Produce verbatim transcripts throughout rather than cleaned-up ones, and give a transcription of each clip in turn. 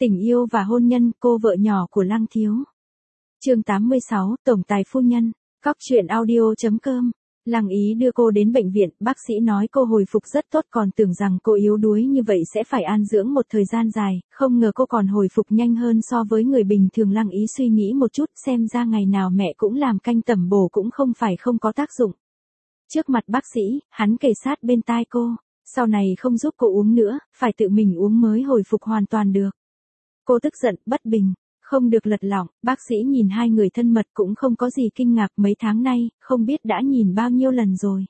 Tình yêu và hôn nhân, cô vợ nhỏ của Lăng Thiếu. Chương tám mươi sáu, Tổng tài phu nhân. Cóc truyện audio chấm com. Lăng Ý đưa cô đến bệnh viện, bác sĩ nói cô hồi phục rất tốt, còn tưởng rằng cô yếu đuối như vậy sẽ phải an dưỡng một thời gian dài, không ngờ cô còn hồi phục nhanh hơn so với người bình thường. Lăng Ý suy nghĩ một chút, xem ra ngày nào mẹ cũng làm canh tẩm bổ cũng không phải không có tác dụng. Trước mặt bác sĩ, hắn kề sát bên tai cô, sau này không giúp cô uống nữa, phải tự mình uống mới hồi phục hoàn toàn được. Cô tức giận, bất bình, không được lật lọng, bác sĩ nhìn hai người thân mật cũng không có gì kinh ngạc, mấy tháng nay, không biết đã nhìn bao nhiêu lần rồi.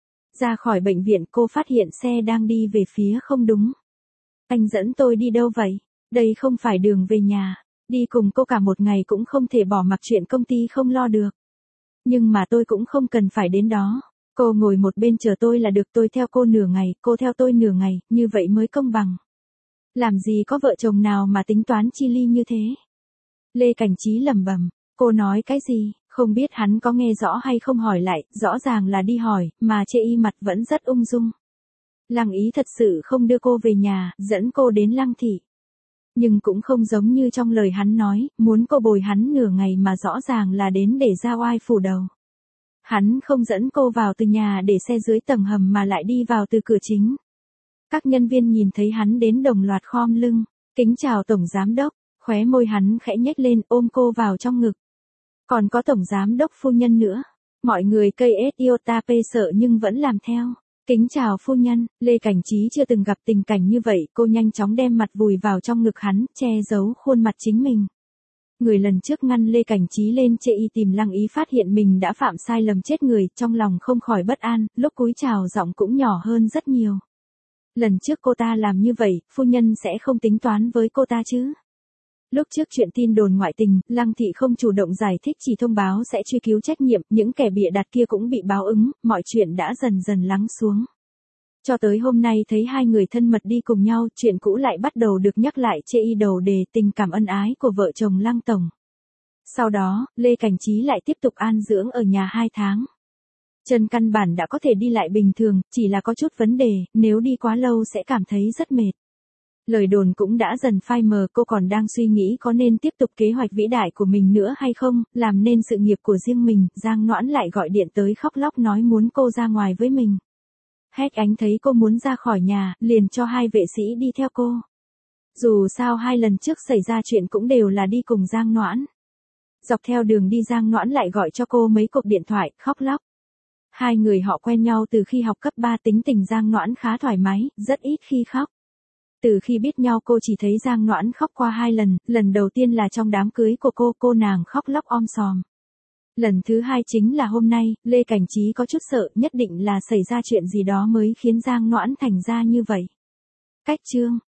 Ra khỏi bệnh viện cô phát hiện xe đang đi về phía không đúng. Anh dẫn tôi đi đâu vậy? Đây không phải đường về nhà, đi cùng cô cả một ngày cũng không thể bỏ mặc chuyện công ty không lo được. Nhưng mà tôi cũng không cần phải đến đó. Cô ngồi một bên chờ tôi là được, tôi theo cô nửa ngày, cô theo tôi nửa ngày, như vậy mới công bằng. Làm gì có vợ chồng nào mà tính toán chi ly như thế? Lê Cảnh Trí lẩm bẩm, cô nói cái gì, không biết hắn có nghe rõ hay không, hỏi lại, rõ ràng là đi hỏi, mà chê y mặt vẫn rất ung dung. Lăng Ý thật sự không đưa cô về nhà, dẫn cô đến Lăng thị. Nhưng cũng không giống như trong lời hắn nói, muốn cô bồi hắn nửa ngày mà rõ ràng là đến để ra oai phủ đầu. Hắn không dẫn cô vào từ nhà để xe dưới tầng hầm mà lại đi vào từ cửa chính. Các nhân viên nhìn thấy hắn đến đồng loạt khom lưng, kính chào tổng giám đốc, khóe môi hắn khẽ nhếch lên, ôm cô vào trong ngực. Còn có tổng giám đốc phu nhân nữa. Mọi người cây ét iota p sợ nhưng vẫn làm theo. Kính chào phu nhân. Lê Cảnh Trí chưa từng gặp tình cảnh như vậy, cô nhanh chóng đem mặt vùi vào trong ngực hắn, che giấu khuôn mặt chính mình. Người lần trước ngăn Lê Cảnh Trí lên chê y tìm Lăng Ý phát hiện mình đã phạm sai lầm chết người, trong lòng không khỏi bất an, lúc cúi chào giọng cũng nhỏ hơn rất nhiều. Lần trước cô ta làm như vậy, phu nhân sẽ không tính toán với cô ta chứ? Lúc trước chuyện tin đồn ngoại tình, Lăng thị không chủ động giải thích, chỉ thông báo sẽ truy cứu trách nhiệm, những kẻ bịa đặt kia cũng bị báo ứng, mọi chuyện đã dần dần lắng xuống. Cho tới hôm nay thấy hai người thân mật đi cùng nhau, chuyện cũ lại bắt đầu được nhắc lại, chê y đầu đề tình cảm ân ái của vợ chồng Lăng tổng. Sau đó, Lê Cảnh Trí lại tiếp tục an dưỡng ở nhà hai tháng. Chân căn bản đã có thể đi lại bình thường, chỉ là có chút vấn đề, nếu đi quá lâu sẽ cảm thấy rất mệt. Lời đồn cũng đã dần phai mờ, cô còn đang suy nghĩ có nên tiếp tục kế hoạch vĩ đại của mình nữa hay không, làm nên sự nghiệp của riêng mình. Giang Noãn lại gọi điện tới khóc lóc nói muốn cô ra ngoài với mình. Hách Ánh thấy cô muốn ra khỏi nhà, liền cho hai vệ sĩ đi theo cô. Dù sao hai lần trước xảy ra chuyện cũng đều là đi cùng Giang Noãn. Dọc theo đường đi Giang Noãn lại gọi cho cô mấy cuộc điện thoại, khóc lóc. Hai người họ quen nhau từ khi học cấp ba, tính tình Giang Noãn khá thoải mái, rất ít khi khóc. Từ khi biết nhau cô chỉ thấy Giang Noãn khóc qua hai lần, lần đầu tiên là trong đám cưới của cô, cô nàng khóc lóc om sòm. Lần thứ hai chính là hôm nay, Lê Cảnh Trí có chút sợ, nhất định là xảy ra chuyện gì đó mới khiến Giang Noãn thành ra như vậy. Cách chương